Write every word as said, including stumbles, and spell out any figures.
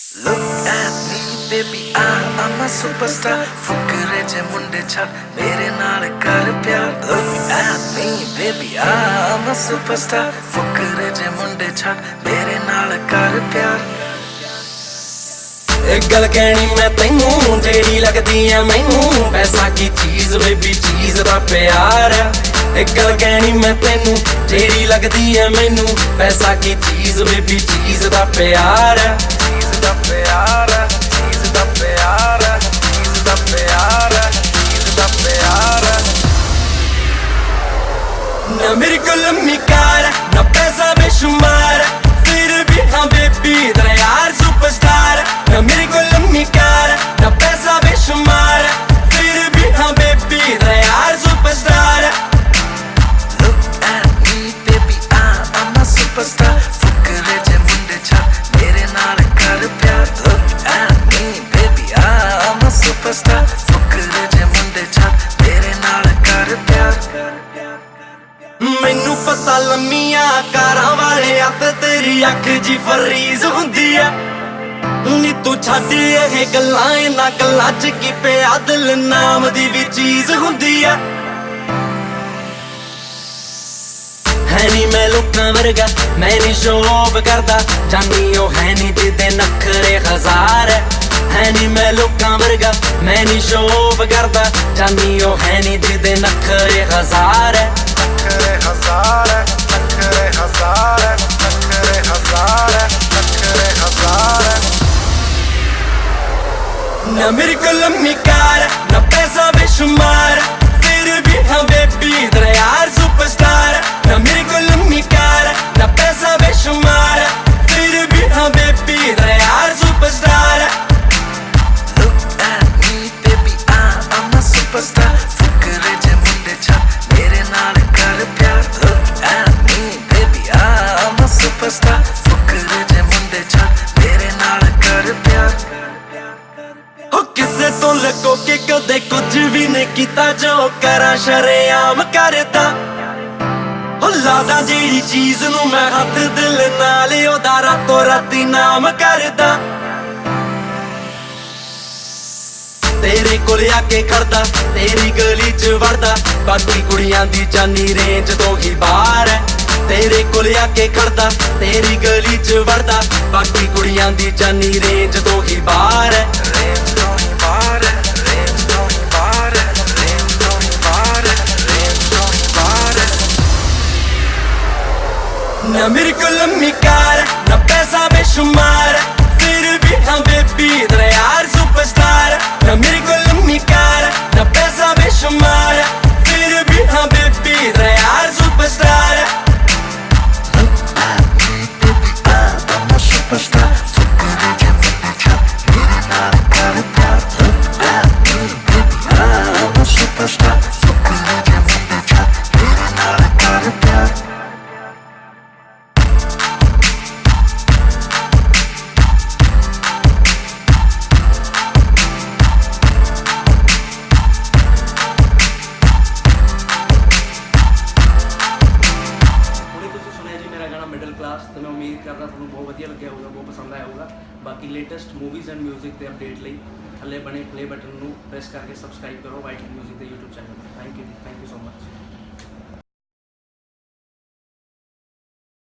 Look at me, baby, I am a superstar. Fukrey जे मुंडे छड़ मेरे नाल कर प्यार. Look at me, baby, I am a superstar. Fukrey जे मुंडे छड़ मेरे नाल कर प्यार. एक गल कहनी मैं तैनू जेड़ी लगदी है मैनू पैसा की चीज बेबी चीज दा प्यार है. एक गल कहनी मैं तैनू जेड़ी लगदी है मैनू पैसा की चीज बेबी चीज दा प्यार है. चीज दा प्यार है, चीज दा प्यार है, चीज दा प्यार है, चीज दा प्यार है. ना मेरे को लम्मी कार है, ना पैसा बेशुमार है, फिर भी हाँ बेबी तेरा यार सुपरस्टार है. ना मेरे को लम्मी कार है, ना पैसा बेशुमार है, फिर भी हाँ बेबी तेरा यार सुपरस्टार है. Look at me baby, I am a superstar. Fukrey जे मुंडे छड़ मेरे नाल कर प्यार. Look at me baby, I am a superstar. Fukrey जे मुंडे छड़ मेरे नाल कर प्यार. मैनू पता लम्मियां कारां वाले हत्थ तेरी अख जी फरीज हुंदी है. नी तू छड्ड ये गल्लां इन्हां गल्लां च की पिया दिल नाम दी भी चीज हुंदी है. है नी मैं लोकां वर्गा मैं नी शो ऑफ करदा जानी ओ है नी जिदे नखरे हजार है. है नी मैं लोकां वर्गा मैं नी शो ऑफ करदा जानी ओ है नी जिदे नखरे हजार है. नखरे हजार है, नखरे हजार है, नखरे हजार है, नखरे हजार है. ना मेरे को लम्मी कार है, ना पैसा बेशुमार है, फिर भी हाँ बेबी तेरा यार सुपरस्टार है. ना मेरे को लम्मी कार है, ना पैसा बेशुमार है, फिर भी हाँ बेबी तेरा यार सुपरस्टार है. Look at me baby, I am a superstar. Fukrey जे मुंडे छड़ मेरे नाल कर प्यार. Look at me baby, I am a superstar. Fukrey जे मुंडे छड़ मेरे नाल कर प्यार. हो किसे तो लगो के कदे कुछ भी नहीं कीता जो करा शरेआम करदा. हो लादा जेड़ी चीज नू मैं हथ दिल नाल ओदा रातों राती नाम करदा. तेरे कोल आके खड़दा तेरी गली च वड़दा बाकी कुड़ियां दी जानी रेंज तो ही बाहर है. तेरे कोल आके खड़दा तेरी गली च वड़दा बाकी कुड़ियां दी जानी रेंज तो ही बाहर है. रेंज तो ही बाहर है, रेंज तो ही बाहर है, रेंज तो ही बाहर है, रेंज तो ही बाहर है. ना मेरे को लम्मी कार है, ना पैसा बेशुमार है, फिर भी हाँ बेबी तेरा यार सुपरस्टार है. ना मेरे को लम्मी कार है, ना पैसा बेशुमार है, फिर भी हाँ बेबी तेरा यार सुपरस्टार है. Look at me baby, I am a superstar. Fukrey जे मुंडे छड़ मेरे नाल कर प्यार. Look at me baby, I am a superstar. Fukrey जे मुंडे छड़ मेरे नाल कर प्यार. मिडल क्लास तो मैं उम्मीद करदा तुहानूं बहुत वधिया लग्गिया होगा, बहुत पसंद आया होगा. बाकी लेटेस्ट मूवीज़ एंड म्यूजिक के अपडेट लई थल्ले बने प्ले बटन नूं प्रेस करके सबसक्राइब करो वाइट म्यूजिक के YouTube channel. Thank you thank you so much.